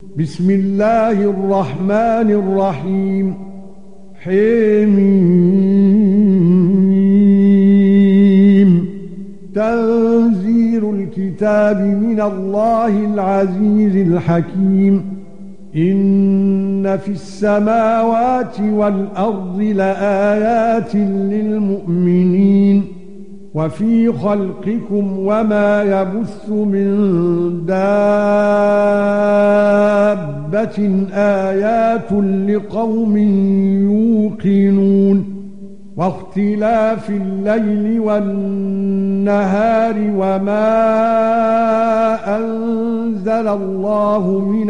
بسم الله الرحمن الرحيم. حميم. تنزيل الكتاب من الله العزيز الحكيم. إن في السماوات والأرض لآيات للمؤمنين وفي خلقكم وما يبث من دابة آيات لقوم يوقنون واختلاف الليل والنهار وما أنزل الله من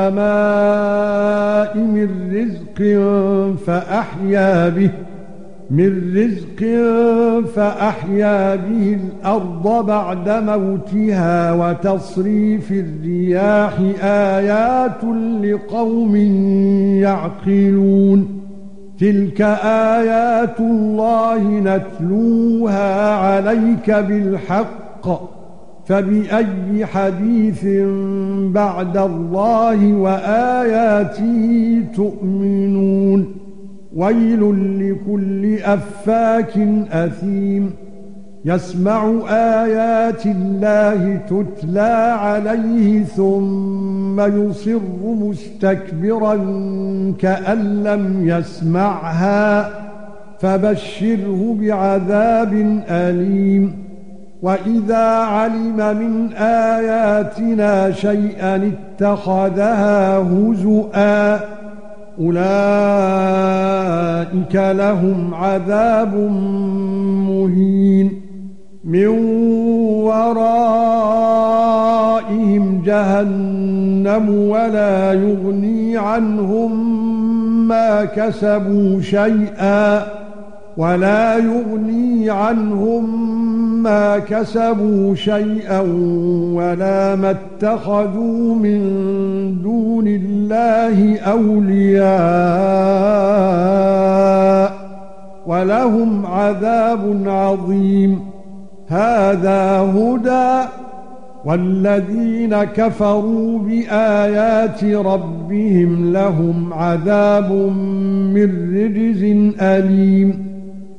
السماء من رزق فأحيا به الأرض بعد موتها وتصريف الرياح آيات لقوم يعقلون تلك آيات الله نتلوها عليك بالحق فبأي حديث بعد الله وآياته تؤمنون ويل لكل أفاك أثيم يسمع آيات الله تتلى عليه ثم يصر مستكبرا كأن لم يسمعها فبشره بعذاب أليم وإذا علم من آياتنا شيئا اتخذها هزؤا أولئك لهم عذاب مهين من ورائهم جهنم ولا يغني عنهم ما كسبوا شيئا ولا ما اتخذوا من دون الله أولياء ولهم عذاب عظيم هذا هدى والذين كفروا بآيات ربهم لهم عذاب من رجز أليم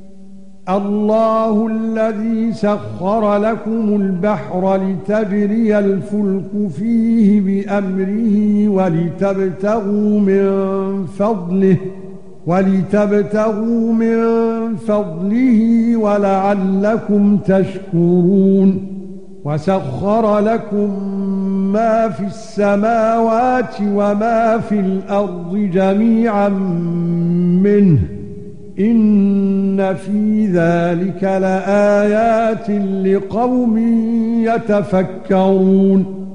الله الذي سخر لكم البحر لتجري الفلك فيه بأمره ولتبتغوا من فضله ولعلكم تشكرون وسخر لكم ما في السماوات وما في الأرض جميعا منه إن في ذلك لآيات لقوم يتفكرون